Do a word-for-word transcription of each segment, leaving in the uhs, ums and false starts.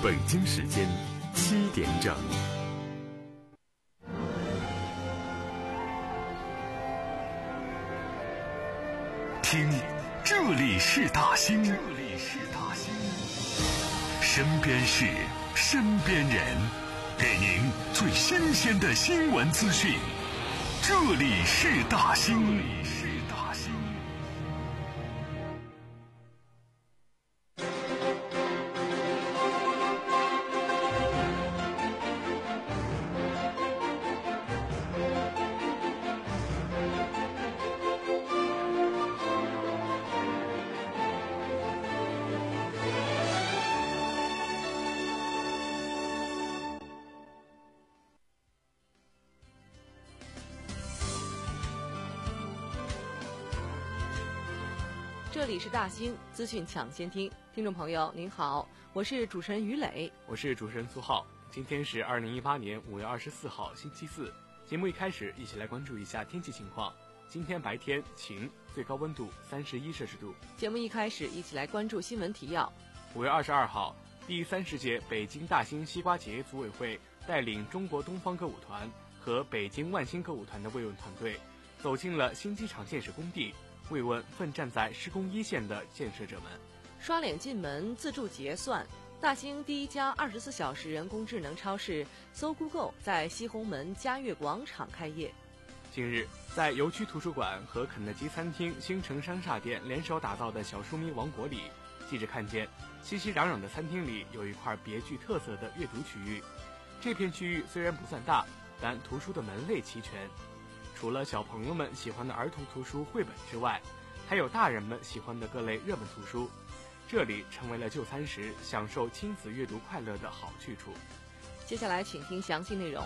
北京时间七点整。听，这里是大兴，这里是大兴，身边事，身边人，给您最新鲜的新闻资讯。这里是大兴，这里是大兴。 这里是大兴资讯抢先听，听众朋友您好，我是主持人于磊， 我是主持人苏浩。今天是二零一八年五月二十四号星期四，节目一开始一起来关注一下天气情况。今天白天晴，最高温度三十一摄氏度。 节目一开始一起来关注新闻提要。 五月二十二号，第三十届北京大兴西瓜节组委会带领中国东方歌舞团和北京万兴歌舞团的慰问团队走进了新机场建设工地，慰问奋战在施工一线的建设者们。 刷脸进门自助结算，大兴第一家二十四小时人工智能超市搜 Google 在西红门嘉悦广场开业。 近日，在邮区图书馆和肯德基餐厅星城商厦店联手打造的小书迷王国里，记者看见熙熙攘攘的餐厅里有一块别具特色的阅读区域。这片区域虽然不算大，但图书的门类齐全。除了小朋友们喜欢的儿童图书绘本之外，还有大人们喜欢的各类热门图书，这里成为了就餐时享受亲子阅读快乐的好去处。 接下来请听详细内容。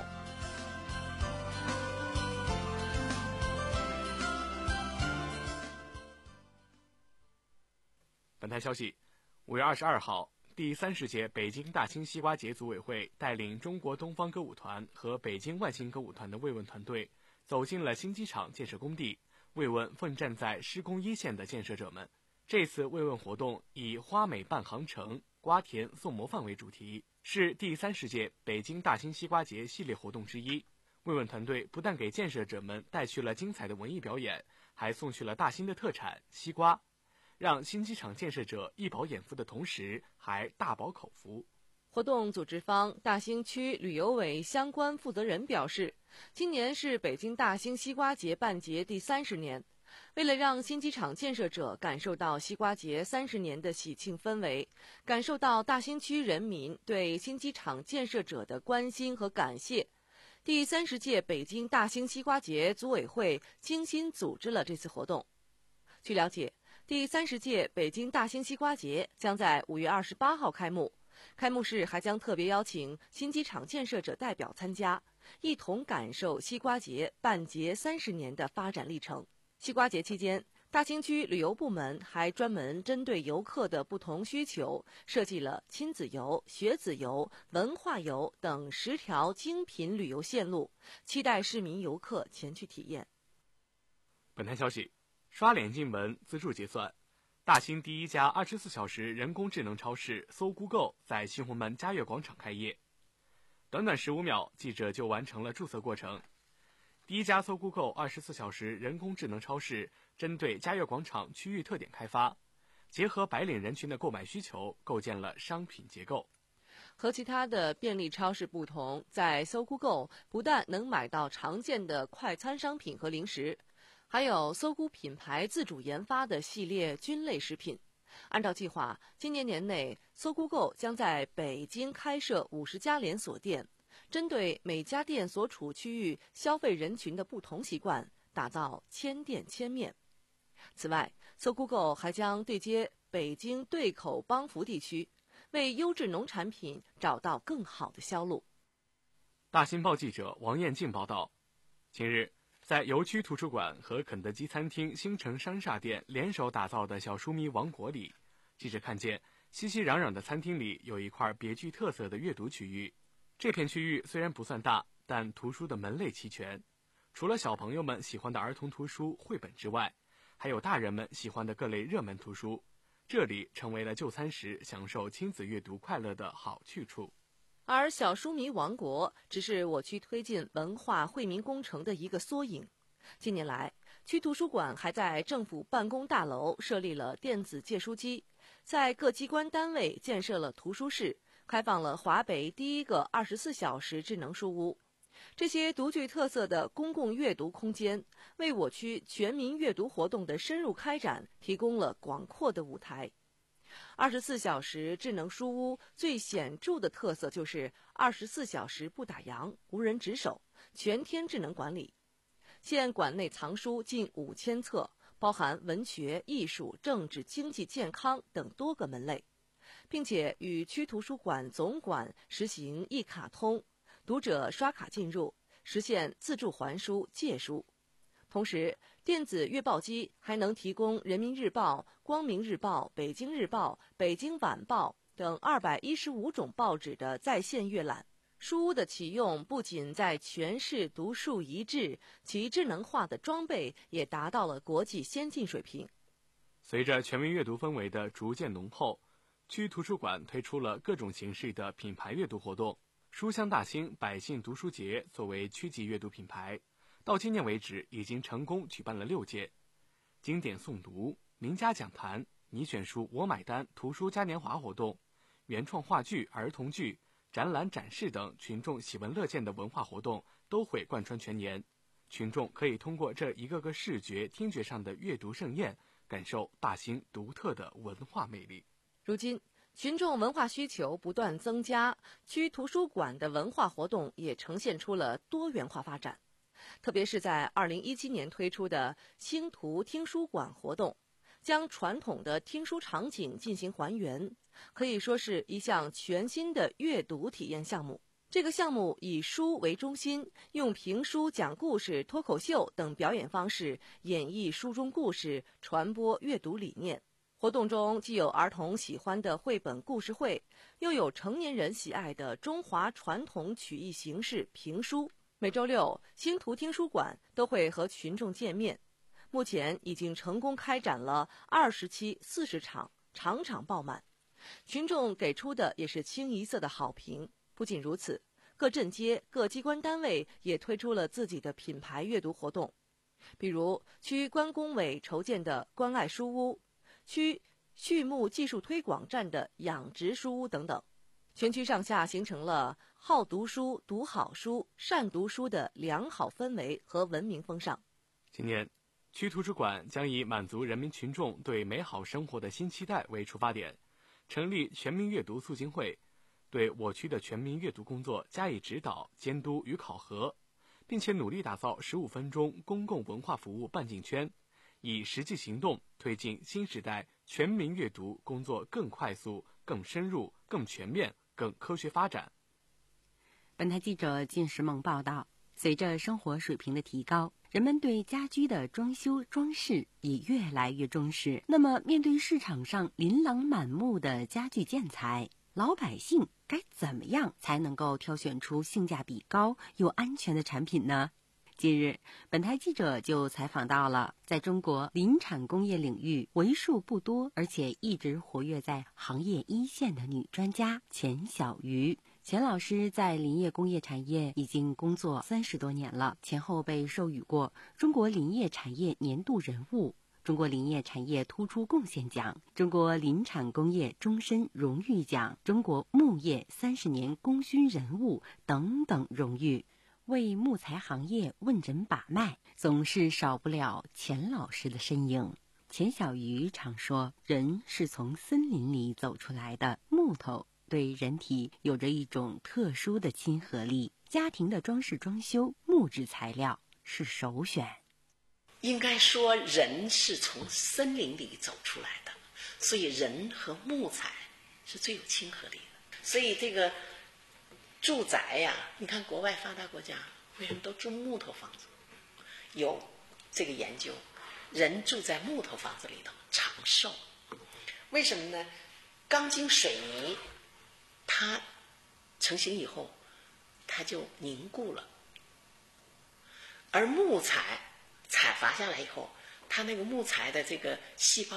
本台消息，五月二十二号，第三十届北京大兴西瓜节组委会带领中国东方歌舞团和北京万兴歌舞团的慰问团队走进了新机场建设工地，慰问奋战在施工一线的建设者们。这次慰问活动以花美伴航程，瓜田送模范为主题，是第三十届北京大兴西瓜节系列活动之一。慰问团队不但给建设者们带去了精彩的文艺表演，还送去了大兴的特产西瓜，让新机场建设者一饱眼福的同时还大饱口福。 活动组织方大兴区旅游委相关负责人表示，今年是北京大兴西瓜节办节第三十年，为了让新机场建设者感受到西瓜节三十年的喜庆氛围，感受到大兴区人民对新机场建设者的关心和感谢，第三十届北京大兴西瓜节组委会精心组织了这次活动。据了解，第三十届北京大兴西瓜节将在五月二十八号开幕，开幕式还将特别邀请新机场建设者代表参加，一同感受西瓜节办节三十年的发展历程。西瓜节期间，大兴区旅游部门还专门针对游客的不同需求，设计了亲子游、学子游、文化游等十条精品旅游线路，期待市民游客前去体验。 本台消息，刷脸进门自助结算，大兴第一家二十四小时人工智能超市搜 Google 在西红门嘉悦广场开业。短短十五秒，记者就完成了注册过程。第一家搜 Google 二十四小时人工智能超市针对嘉悦广场区域特点开发，结合白领人群的购买需求，构建了商品结构。 和其他的便利超市不同，在搜 Google 不但能买到常见的快餐商品和零食，还有搜菇品牌自主研发的系列菌类食品。按照计划，今年年内搜 Google 将在北京开设五十家连锁店，针对每家店所处区域消费人群的不同习惯，打造千店千面。此外，搜 Google 还将对接北京对口帮扶地区，为优质农产品找到更好的销路。 大新报记者王艳静报道，近日，在邮区图书馆和肯德基餐厅星城商厦店联手打造的小书迷王国里，记者看见熙熙攘攘的餐厅里有一块别具特色的阅读区域。这片区域虽然不算大，但图书的门类齐全。除了小朋友们喜欢的儿童图书绘本之外，还有大人们喜欢的各类热门图书， 这里成为了就餐时享受亲子阅读快乐的好去处。 而小书迷王国只是我区推进文化惠民工程的一个缩影。近年来，区图书馆还在政府办公大楼设立了电子借书机，在各机关单位建设了图书室，开放了华北第一个二十四小时智能书屋。这些独具特色的公共阅读空间，为我区全民阅读活动的深入开展提供了广阔的舞台。二十四小时智能书屋最显著的特色就是二十四小时不打烊，无人值守，全天智能管理。现馆内藏书近五千册，包含文学、艺术、政治、经济、健康等多个门类，并且与区图书馆总馆实行一卡通，读者刷卡进入，实现自助还书、借书。同时，电子阅报机还能提供《人民日报》、《光明日报》、《北京日报》、《北京晚报》等二百一十五种报纸的在线阅览。书屋的启用不仅在全市独树一帜，其智能化的装备也达到了国际先进水平。 随着全民阅读氛围的逐渐浓厚，区图书馆推出了各种形式的品牌阅读活动。书香大兴百姓读书节作为区级阅读品牌，到今年为止已经成功举办了六届。经典诵读、名家讲坛、你选书我买单图书嘉年华活动、原创话剧、儿童剧、展览展示等群众喜闻乐见的文化活动都会贯穿全年。群众可以通过这一个个视觉、听觉上的阅读盛宴，感受大兴独特的文化魅力。 如今，群众文化需求不断增加，区图书馆的文化活动也呈现出了多元化发展。特别是在二零一七年推出的星图听书馆活动，将传统的听书场景进行还原，可以说是一项全新的阅读体验项目。这个项目以书为中心，用评书、讲故事、脱口秀等表演方式演绎书中故事，传播阅读理念。活动中既有儿童喜欢的绘本故事会，又有成年人喜爱的中华传统曲艺形式评书。每周六，星图听书馆都会和群众见面。目前已经成功开展了二十期四十场，场场爆满，群众给出的也是清一色的好评。不仅如此，各镇街、各机关单位也推出了自己的品牌阅读活动，比如区关工委筹建的关爱书屋，区畜牧技术推广站的养殖书屋等等。全区上下形成了好读书、读好书、善读书的良好氛围和文明风尚。 今年，区图书馆将以满足人民群众对美好生活的新期待为出发点，成立全民阅读促进会，对我区的全民阅读工作加以指导、监督与考核，并且努力打造十五分钟公共文化服务半径圈，以实际行动推进新时代全民阅读工作更快速、更深入、更全面、更科学发展。 本台记者金石梦报道，随着生活水平的提高，人们对家居的装修装饰也越来越重视。那么，面对市场上琳琅满目的家具建材，老百姓该怎么样才能够挑选出性价比高又安全的产品呢？近日，本台记者就采访到了在中国林产工业领域为数不多而且一直活跃在行业一线的女专家钱小瑜。钱老师在林业工业产业已经工作三十多年了，前后被授予过中国林业产业年度人物、中国林业产业突出贡献奖、中国林产工业终身荣誉奖、中国牧业三十年功勋人物等等荣誉，为木材行业问诊把脉，总是少不了钱老师的身影。钱小瑜常说，人是从森林里走出来的，木头对人体有着一种特殊的亲和力，家庭的装饰装修，木质材料是首选。 应该说人是从森林里走出来的，所以人和木材是最有亲和力的。所以这个住宅呀、啊，你看国外发达国家为什么都住木头房子？有这个研究，人住在木头房子里头长寿。为什么呢？钢筋水泥它成型以后它就凝固了，而木材采伐下来以后，它那个木材的这个细胞啊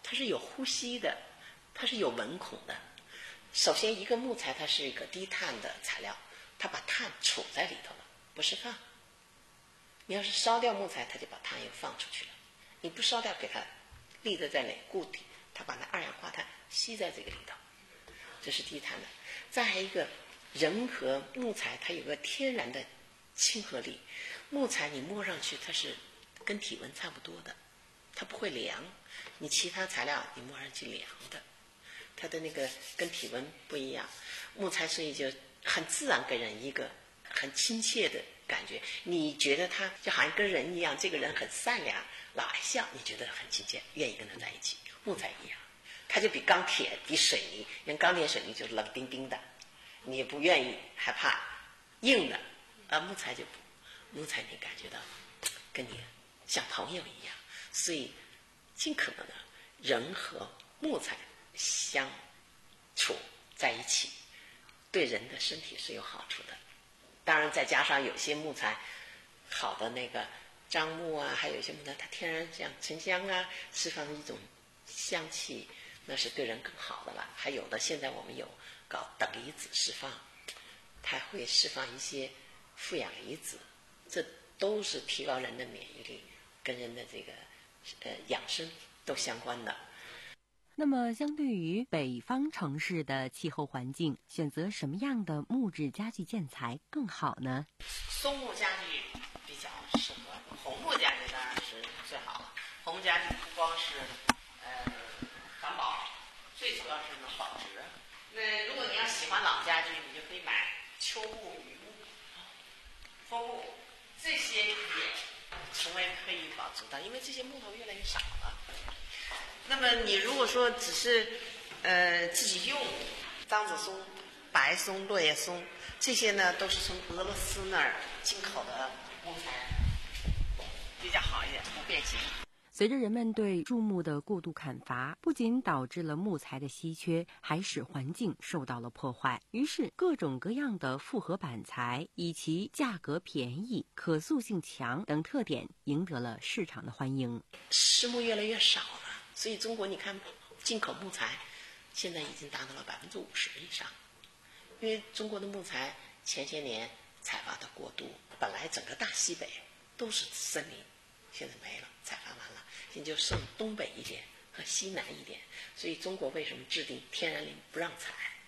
它是有呼吸的，它是有纹孔的。首先，一个木材它是一个低碳的材料，它把碳储在里头了，不释放。你要是烧掉木材，它就把碳又放出去了。你不烧掉，给它立得在那固体，它把那二氧化碳吸在这个里头，这是低碳的。再还一个，人和木材它有个天然的亲和力。木材你摸上去它是跟体温差不多的，它不会凉。你其他材料你摸上去凉的，它的那个跟体温不一样。木材所以就很自然给人一个很亲切的感觉，你觉得他就好像跟人一样，这个人很善良，老爱笑，你觉得很亲切，愿意跟他在一起。木材一样，它就比钢铁比水泥，因为钢铁水泥就冷冰冰的，你也不愿意害怕硬的，而木材就不，木材你感觉到跟你像朋友一样，所以尽可能的人和木材相处在一起，对人的身体是有好处的。当然再加上有些木材好的那个樟木啊，还有一些木材它天然像沉香啊，释放一种香气，那是对人更好的了。还有的现在我们有搞等离子释放，它会释放一些负氧离子，这都是提高人的免疫力，跟人的这个呃养生都相关的。 那么相对于北方城市的气候环境，选择什么样的木质家具建材更好呢？ 松木家具比较适合，红木家具当然是最好了。红木家具不光是呃环保，最主要是能保值。那如果你要喜欢老家具，你就可以买秋木、榆木、枫木，这些也成为可以保值的，因为这些木头越来越少了。那么你如果说只是呃自己用，樟子松、白松、落叶松，这些呢都是从俄罗斯那儿进口的木材，比较好一点，不变形。 随着人们对树木的过度砍伐，不仅导致了木材的稀缺，还使环境受到了破坏。于是各种各样的复合板材以其价格便宜、可塑性强等特点赢得了市场的欢迎。 实木越来越少了，所以中国你看进口木材现在已经达到了百分之五十以上。因为中国的木材前些年采伐的过度，本来整个大西北都是森林，现在没了，采伐完了，现在就剩东北一点和西南一点。所以中国为什么制定天然林不让采，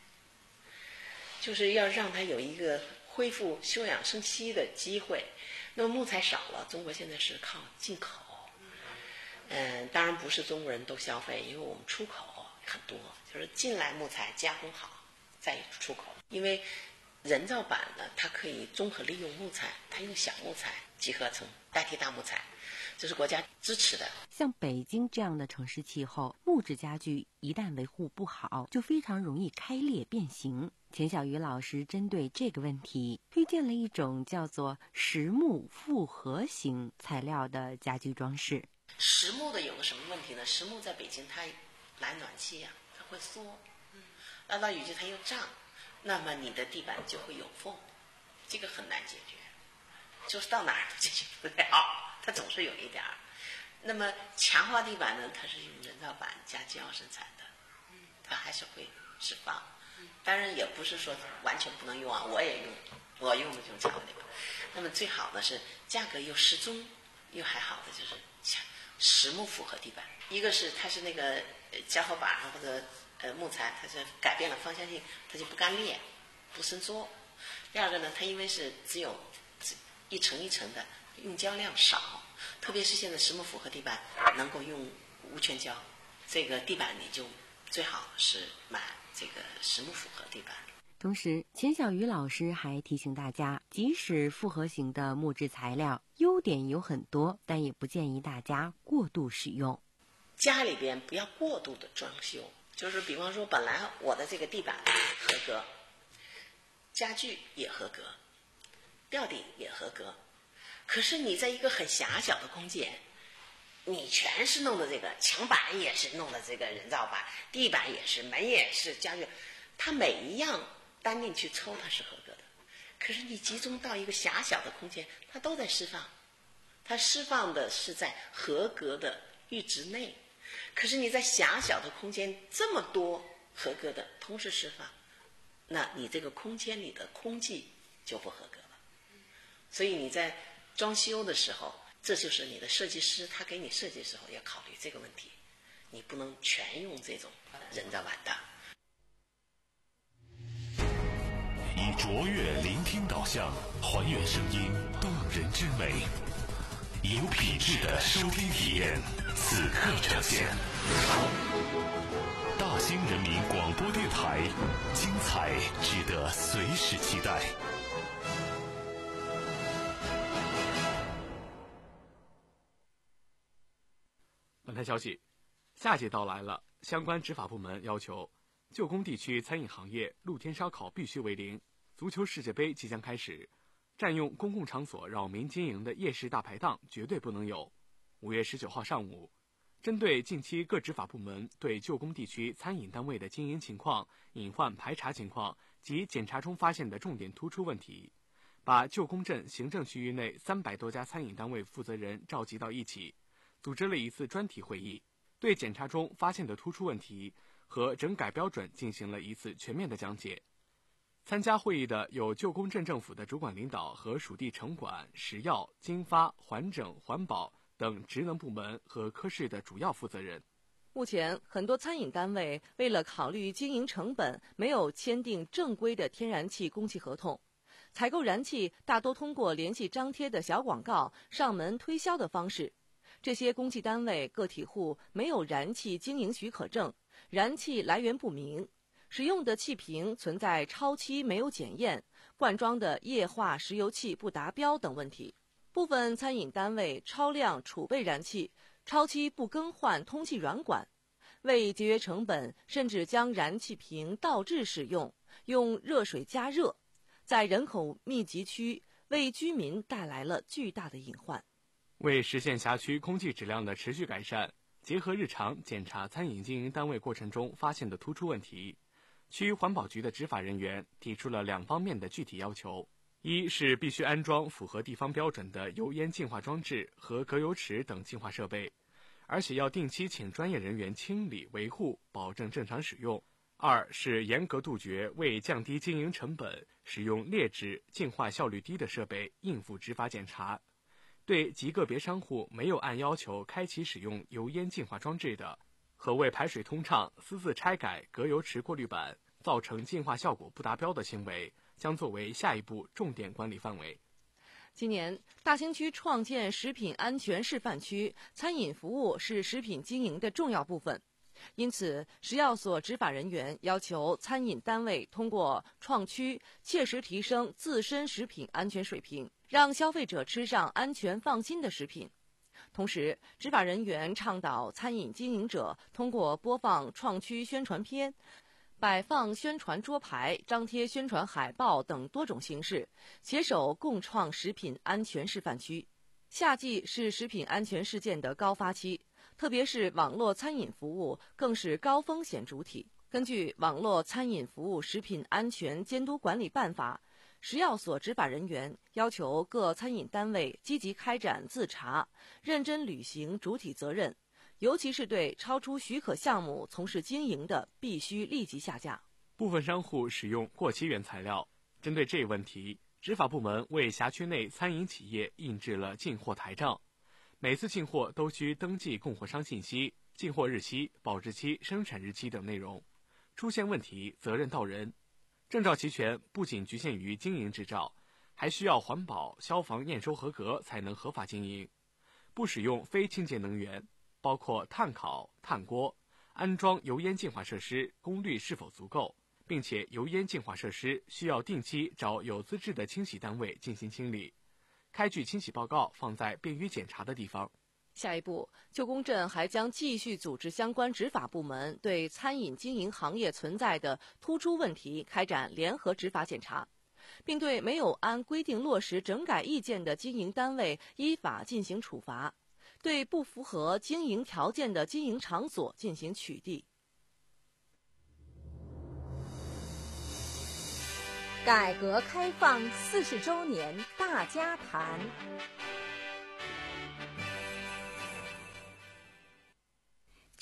就是要让它有一个恢复休养生息的机会。那么木材少了，中国现在是靠进口。嗯，当然不是中国人都消费，因为我们出口很多，就是进来木材加工好再出口。因为人造板呢，它可以综合利用木材，它用小木材集合成代替大木材，这是国家支持的。 像北京这样的城市气候，木质家具一旦维护不好，就非常容易开裂变形。钱小鱼老师针对这个问题，推荐了一种叫做实木复合型材料的家居装饰。 实木的有个什么问题呢？实木在北京它来暖气呀、啊，它会缩，遇到雨季它又胀，那么你的地板就会有缝，这个很难解决，就是到哪儿都解决不了，它总是有一点儿。那么强化地板呢，它是用人造板加胶生产的，它还是会释放。当然也不是说完全不能用啊，我也用，我用的就是强化地板。那么最好的是价格又适中，又还好的就是实木复合地板。一个是它是那个胶合板或者呃木材，它是改变了方向性，它就不干裂，不伸缩。第二个呢，它因为是只有一层一层的，用胶量少，特别是现在实木复合地板能够用无圈胶，这个地板你就最好是买这个实木复合地板。 同时，钱小鱼老师还提醒大家，即使复合型的木质材料优点有很多，但也不建议大家过度使用。 家里边不要过度的装修，就是比方说本来我的这个地板合格，家具也合格，吊顶也合格，可是你在一个很狭小的空间，你全是弄的这个墙板也是弄的这个人造板，地板也是，门也是，家具它每一样单定去抽它是合格的，可是你集中到一个狭小的空间，它都在释放，它释放的是在合格的阈值内， 可是你在狭小的空间这么多合格的同时释放，那你这个空间里的空气就不合格了。所以你在装修的时候，这就是你的设计师他给你设计的时候要考虑这个问题，你不能全用这种人造板的。 以卓越聆听导向，还原声音动人之美，有品质的收听体验，此刻呈现。大兴人民广播电台，精彩值得随时期待。 本台消息，夏季到来了，相关执法部门要求旧工地区餐饮行业露天烧烤必须为零。足球世界杯即将开始，占用公共场所扰民经营的夜市大排档绝对不能有。五月十九号上午，针对近期各执法部门对旧工地区餐饮单位的经营情况、隐患排查情况及检查中发现的重点突出问题，把旧工镇行政区域内三百多家餐饮单位负责人召集到一起，组织了一次专题会议，对检查中发现的突出问题和整改标准进行了一次全面的讲解。参加会议的有旧工镇政府的主管领导和属地城管、食药、经发、环整、环保等职能部门和科室的主要负责人。 目前，很多餐饮单位为了考虑经营成本，没有签订正规的天然气供气合同，采购燃气大多通过联系张贴的小广告、上门推销的方式。这些供气单位个体户没有燃气经营许可证，燃气来源不明，使用的气瓶存在超期没有检验、灌装的液化石油气不达标等问题。部分餐饮单位超量储备燃气，超期不更换通气软管，为节约成本，甚至将燃气瓶倒置使用，用热水加热，在人口密集区为居民带来了巨大的隐患。 为实现辖区空气质量的持续改善，结合日常检查餐饮经营单位过程中发现的突出问题，区环保局的执法人员提出了两方面的具体要求：一是必须安装符合地方标准的油烟净化装置和隔油池等净化设备，而且要定期请专业人员清理维护，保证正常使用；二是严格杜绝为降低经营成本，使用劣质、净化效率低的设备应付执法检查。对极个别商户没有按要求开启使用油烟净化装置的，和为排水通畅私自拆改隔油池过滤板，造成净化效果不达标的行为，将作为下一步重点管理范围。 今年，大兴区创建食品安全示范区，餐饮服务是食品经营的重要部分。因此，食药所执法人员要求餐饮单位通过创区切实提升自身食品安全水平，让消费者吃上安全放心的食品。同时，执法人员倡导餐饮经营者通过播放创区宣传片、摆放宣传桌牌、张贴宣传海报等多种形式，携手共创食品安全示范区。夏季是食品安全事件的高发期，特别是网络餐饮服务更是高风险主体。根据《网络餐饮服务食品安全监督管理办法》，食药所执法人员要求各餐饮单位积极开展自查，认真履行主体责任，尤其是对超出许可项目从事经营的，必须立即下架。 部分商户使用过期原材料，针对这一问题，执法部门为辖区内餐饮企业印制了进货台账，每次进货都需登记供货商信息、进货日期、保质期、生产日期等内容，出现问题责任到人。证照齐全不仅局限于经营执照，还需要环保、消防验收合格才能合法经营。不使用非清洁能源，包括炭烤、炭锅，安装油烟净化设施功率是否足够，并且油烟净化设施需要定期找有资质的清洗单位进行清理，开具清洗报告放在便于检查的地方。 下一步，旧工镇还将继续组织相关执法部门对餐饮经营行业存在的突出问题开展联合执法检查，并对没有按规定落实整改意见的经营单位依法进行处罚，对不符合经营条件的经营场所进行取缔。 改革开放四十周年大家谈。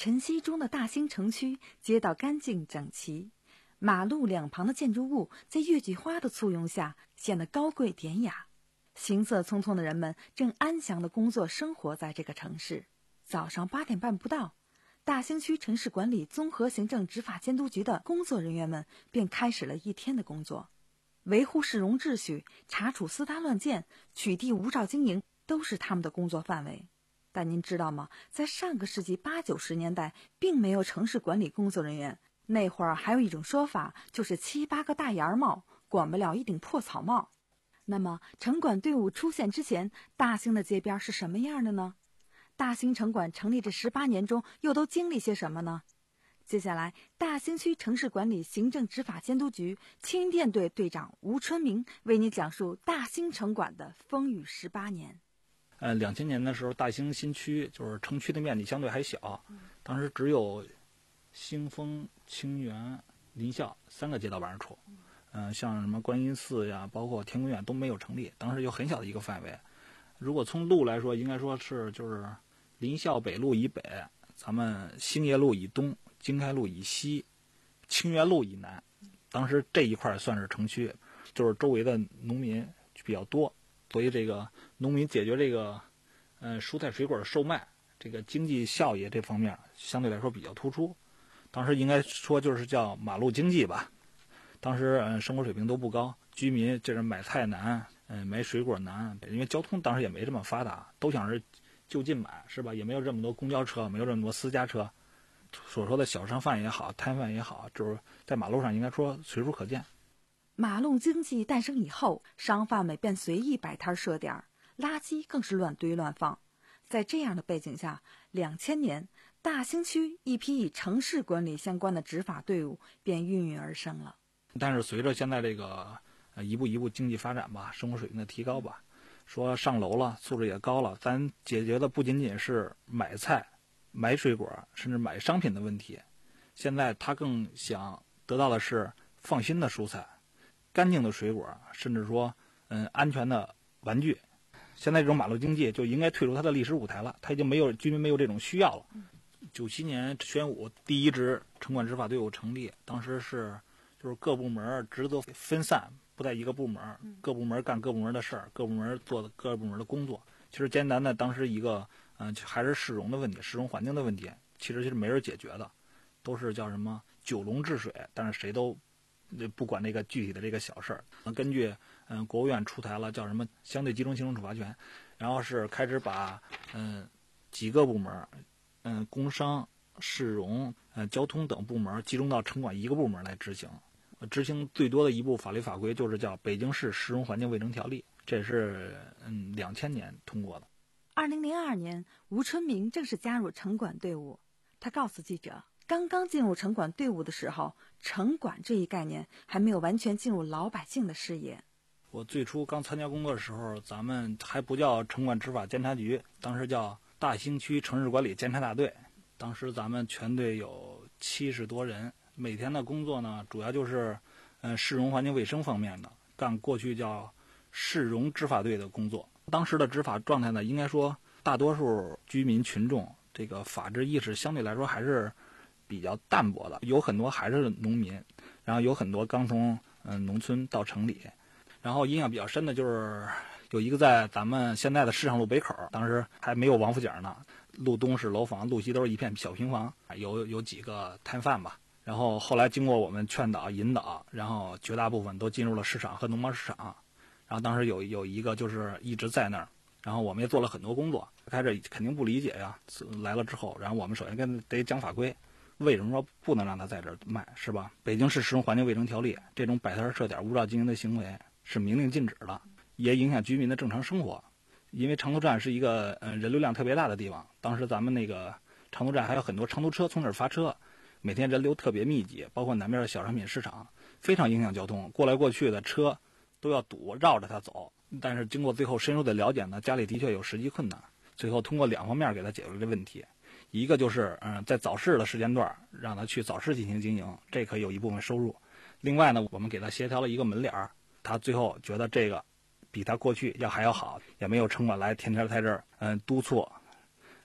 晨曦中的大兴城区，街道干净整齐，马路两旁的建筑物在月季花的簇拥下显得高贵典雅。行色匆匆的人们正安详地工作生活在这个城市。早上八点半不到，大兴区城市管理综合行政执法监督局的工作人员们便开始了一天的工作，维护市容秩序、查处私搭乱建、取缔无照经营都是他们的工作范围。但您知道吗？在上个世纪八九十年代，并没有城市管理工作人员。那会儿还有一种说法，就是七八个大檐帽管不了一顶破草帽。那么城管队伍出现之前，大兴的街边是什么样的呢？大兴城管成立这十八年中又都经历些什么呢？接下来，大兴区城市管理行政执法监督局青云店队队长吴春明为你讲述大兴城管的风雨十八年。 呃，两千年的时候，大兴新区就是城区的面积相对还小，当时只有兴丰、清源、临校三个街道办事处。嗯、呃，像什么观音寺呀，包括天宫院都没有成立，当时有很小的一个范围。如果从路来说，应该说是就是临校北路以北，咱们兴业路以东，经开路以西，清源路以南。当时这一块算是城区，就是周围的农民比较多，所以这个农民解决这个呃蔬菜水果的售卖，这个经济效益这方面相对来说比较突出。当时应该说就是叫马路经济吧。当时嗯、呃、生活水平都不高，居民这是买菜难，嗯、呃、买水果难，因为交通当时也没这么发达，都想是就近买，是吧？也没有这么多公交车，没有这么多私家车。所说的小商贩也好，摊贩也好，就是在马路上应该说随处可见。 马路经济诞生以后，商贩们便随意摆摊设点，垃圾更是乱堆乱放。在这样的背景下，两千年，大兴区一批与城市管理相关的执法队伍便孕育而生了。 但是随着现在这个呃一步一步经济发展吧，生活水平的提高吧，说上楼了，素质也高了，咱解决的不仅仅是买菜、买水果，甚至买商品的问题。现在他更想得到的是放心的蔬菜、干净的水果，甚至说嗯安全的玩具。现在这种马路经济就应该退出它的历史舞台了，它已经没有居民没有这种需要了。九七年宣武第一支城管执法队伍成立，当时是就是各部门职责分散，不在一个部门，各部门干各部门的事儿，各部门做各部门的工作。其实艰难的当时一个嗯、呃、还是市容的问题，市容环境的问题，其实是没人解决的，都是叫什么九龙治水，但是谁都不管那个具体的这个小事儿。根据嗯、呃、国务院出台了叫什么相对集中行政处罚权，然后是开始把嗯、呃、几个部门嗯、呃、工商、市容、呃交通等部门集中到城管一个部门来执行。执行最多的一部法律法规就是叫《北京市市容环境卫生条例》，这是嗯两千年通过的。 二零零二年，吴春明正式加入城管队伍。他告诉记者，刚刚进入城管队伍的时候，城管这一概念还没有完全进入老百姓的视野。 我最初刚参加工作的时候，咱们还不叫城管执法监察局，当时叫大兴区城市管理监察大队。当时咱们全队有七十多人。每天的工作呢，主要就是，呃，市容环境卫生方面的，干过去叫市容执法队的工作。当时的执法状态呢，应该说大多数居民群众这个法治意识相对来说还是比较淡薄的，有很多还是农民，然后有很多刚从嗯、呃、农村到城里。然后印象比较深的就是有一个在咱们现在的市场路北口，当时还没有王府井呢，路东是楼房，路西都是一片小平房，有有几个摊贩吧。然后后来经过我们劝导引导，然后绝大部分都进入了市场和农贸市场。然后当时有有一个就是一直在那儿，然后我们也做了很多工作。开始肯定不理解呀，来了之后，然后我们首先跟得讲法规，为什么说不能让他在这儿卖，是吧？北京市市容环境卫生条例这种摆摊设点无照经营的行为是明令禁止的，也影响居民的正常生活。因为长途站是一个呃人流量特别大的地方，当时咱们那个长途站还有很多长途车从这儿发车。每天人流特别密集，包括南边的小商品市场，非常影响交通，过来过去的车都要堵，绕着它走。但是经过最后深入的了解呢，家里的确有实际困难，最后通过两方面给他解决这问题。一个就是嗯、呃，在早市的时间段让他去早市进行经营，这可以有一部分收入。另外呢，我们给他协调了一个门脸儿，他最后觉得这个比他过去要还要好，也没有城管来天天在这儿嗯督促。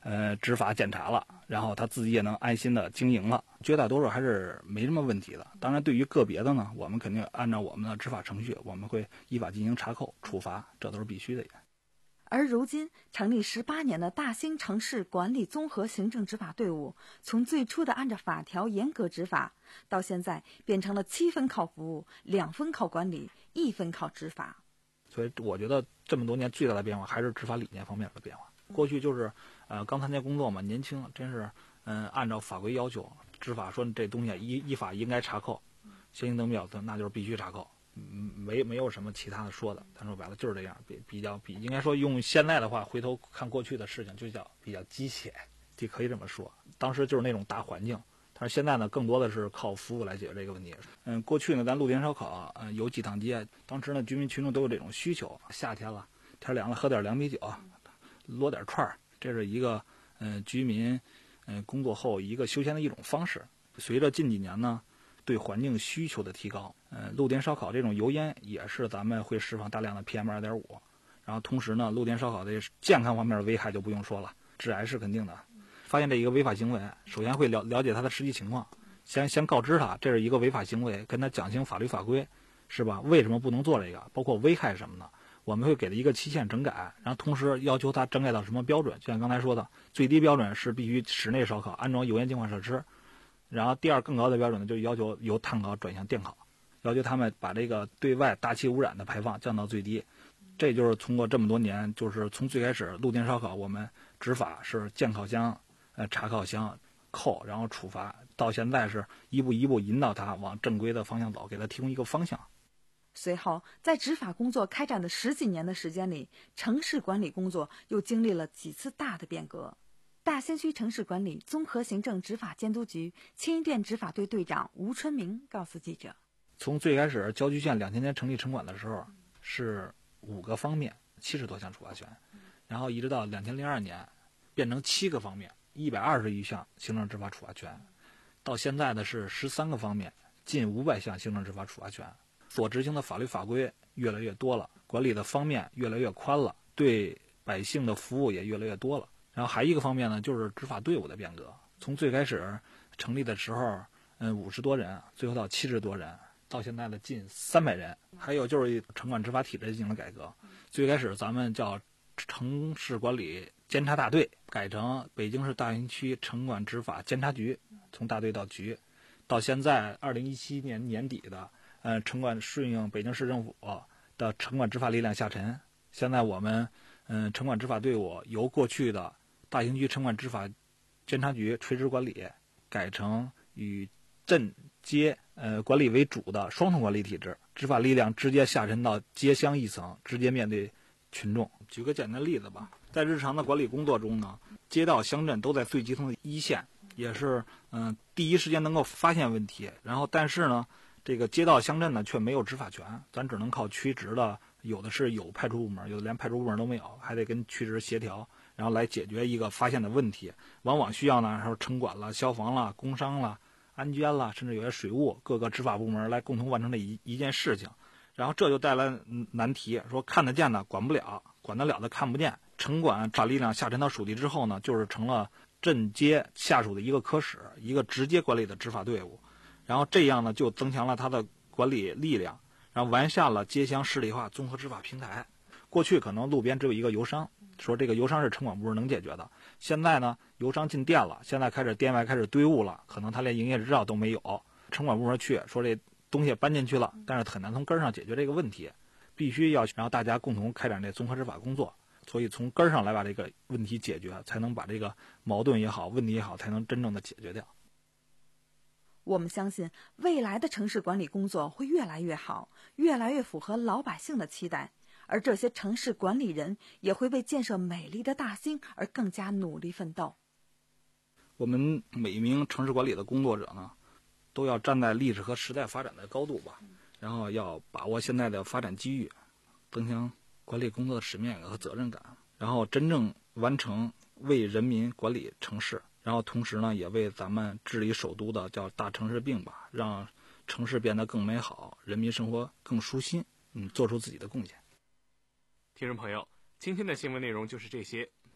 呃执法检查了，然后他自己也能安心的经营了，绝大多数还是没什么问题的。当然对于个别的呢，我们肯定按照我们的执法程序，我们会依法进行查扣处罚，这都是必须的。 而如今成立十八年的大兴城市管理综合行政执法队伍，从最初的按照法条严格执法，到现在变成了七分靠服务，两分靠管理，一分靠执法。 所以我觉得这么多年最大的变化还是执法理念方面的变化。过去就是呃刚参加工作嘛，年轻，真是嗯、呃、按照法规要求执法，说这东西依依法应该查扣，先行等表的那就是必须查扣。嗯，没没有什么其他的说的，但说白了就是这样，比比较比应该说用现在的话，回头看过去的事情就叫比较机械，就可以这么说。当时就是那种大环境，但是现在呢，更多的是靠服务来解决这个问题。嗯，过去呢，咱路边烧烤，嗯，有几趟街，当时呢，居民群众都有这种需求，夏天了，天凉了，喝点凉啤酒，摞点串儿，这是一个嗯居民嗯工作后一个休闲的一种方式。随着近几年呢，对环境需求的提高，呃，露天烧烤这种油烟也是咱们会释放大量的 P M 二点五， 然后同时呢，露天烧烤的健康方面的危害就不用说了，致癌是肯定的。发现这一个违法行为，首先会了了解他的实际情况，先先告知他这是一个违法行为，跟他讲清法律法规，是吧？为什么不能做这个？包括危害什么的，我们会给他一个期限整改，然后同时要求他整改到什么标准？就像刚才说的，最低标准是必须室内烧烤安装油烟净化设施。然后第二更高的标准呢，就是要求由碳烤转向电烤，要求他们把这个对外大气污染的排放降到最低。这就是通过这么多年，就是从最开始露天烧烤我们执法是建烤箱、呃查烤箱、扣，然后处罚，到现在是一步一步引导他往正规的方向走，给他提供一个方向。 随后，在执法工作开展的十几年的时间里，城市管理工作又经历了几次大的变革。大兴区城市管理综合行政执法监督局青衣店执法队队长吴春明告诉记者， 从最开始郊区县两千年成立城管的时候是五个方面七十多项处罚权，然后一直到两千零二年变成七个方面一百二十余项行政执法处罚权，到现在的是十三个方面近五百项行政执法处罚权。所执行的法律法规越来越多了，管理的方面越来越宽了，对百姓的服务也越来越多了。然后还一个方面呢，就是执法队伍的变革。从最开始成立的时候，嗯，五十多人，最后到七十多人，到现在的近三百人。还有就是城管执法体制进行了改革。最开始咱们叫城市管理监察大队，改成北京市大兴区城管执法监察局，从大队到局。到现在二零一七年年底的，呃，城管顺应北京市政府的城管执法力量下沉。现在我们，嗯，城管执法队伍由过去的大兴区城管执法监察局垂直管理，改成以镇街呃管理为主的双重管理体制，执法力量直接下沉到街乡一层，直接面对群众。举个简单例子吧，在日常的管理工作中呢，街道乡镇都在最基层的一线，也是嗯、呃、第一时间能够发现问题。然后但是呢，这个街道乡镇呢却没有执法权，咱只能靠区直的，有的是有派出部门，有的连派出部门都没有，还得跟区直协调，然后来解决一个发现的问题。往往需要呢，说城管了、消防了、工商了、安监了，甚至有些水务各个执法部门来共同完成这一一件事情。然后这就带来难题，说看得见的管不了，管得了的看不见。城管把力量下沉到属地之后呢，就是成了镇街下属的一个科室，一个直接管理的执法队伍。然后这样呢，就增强了它的管理力量，然后完善了街乡市里化综合执法平台。过去可能路边只有一个油商，说这个油商是城管部门能解决的。现在呢，油商进店了，现在开始店外开始堆物了，可能他连营业执照都没有，城管部门去说这东西搬进去了，但是很难从根上解决这个问题，必须要让大家共同开展这综合执法工作。所以从根上来把这个问题解决，才能把这个矛盾也好，问题也好，才能真正的解决掉。 我们相信未来的城市管理工作会越来越好，越来越符合老百姓的期待，而这些城市管理人也会为建设美丽的大兴而更加努力奋斗。 我们每一名城市管理的工作者呢，都要站在历史和时代发展的高度吧，然后要把握现在的发展机遇，增强管理工作的使命感和责任感，然后真正完成为人民管理城市，然后同时呢，也为咱们治理首都的叫大城市病吧，让城市变得更美好，人民生活更舒心，嗯，做出自己的贡献。 听众朋友，今天的新闻内容就是这些。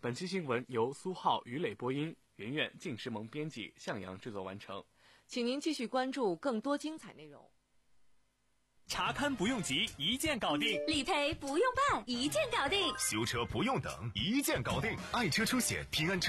本期新闻由苏浩、于磊播音，圆圆、靳诗萌编辑，向阳制作完成。 请您继续关注更多精彩内容。 查勘不用急，一键搞定； 理赔不用办，一键搞定； 修车不用等，一键搞定。爱车出险，平安车。